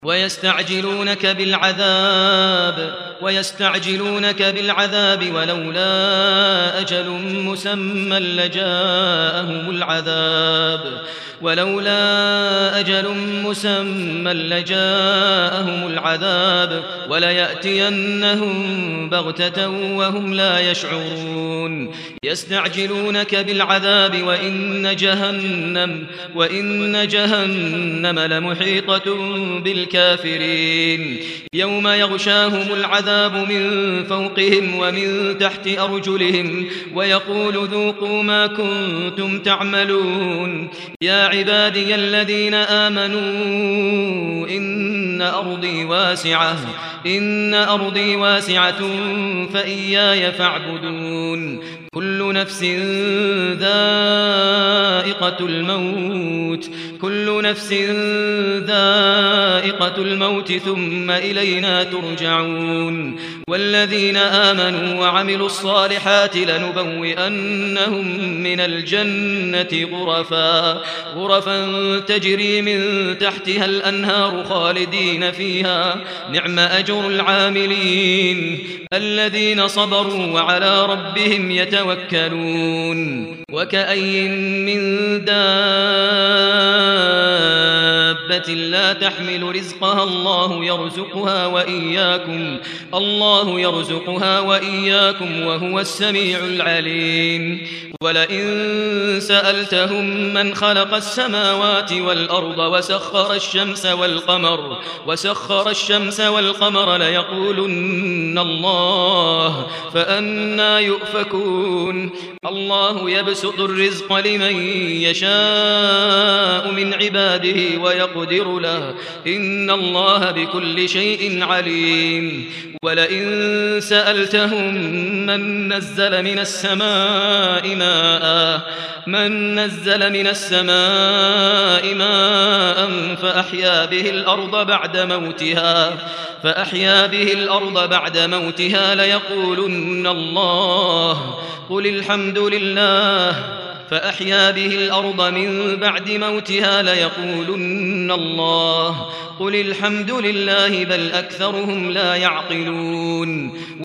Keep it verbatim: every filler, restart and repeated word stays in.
ويستعجلونك بالعذاب ويستعجلونك بالعذاب ولولا أجل مسمى لجاءهم العذاب ولولا أجل مسمى لجاءهم العذاب وليأتينهم بغتة وهم لا يشعرون يستعجلونك بالعذاب وإن جهنم وإن جهنم لمحيطة بالكافرين يوم يغشاهم العذاب من فوقهم ومن تحت أرجلهم ويقول ذوقوا ما كنتم تعملون يا عبادي الذين آمنوا إن أرضي واسعة إن أرضي واسعة فإياي فاعبدون كل نفس ذائقة الموت كل نفس ذائقة الموت ثم إلينا ترجعون والذين آمنوا وعملوا الصالحات لنبوئنهم من الجنة غرفا غرفا تجري من تحتها الأنهار خالدين فيها نعم أجر العاملين الذين صبروا وعلى ربهم يتوكلون وكأي من دابة لا تحمل رزقها الله يرزقها وإياكم الله يرزقها وإياكم وهو السميع العليم ولئن سألتهم من خلق السماوات والأرض وسخر الشمس والقمر وسخر الشمس والقمر ليقولن الله فأنى يؤفكون الله يبسط الرزق لمن يشاء من عباده ويقدر له إن الله بكل شيء عليم ولئن سألتهم من نزل من السماء ماء من نزل من السماء ماء فأحيا به الأرض بعد موتها فأحيا به الأرض بعد موتها ليقولن الله قل الحمد لله فأحيا به الأرض من بعد موتها ليقولن الله قل الحمد لله بل أكثرهم لا يعقلون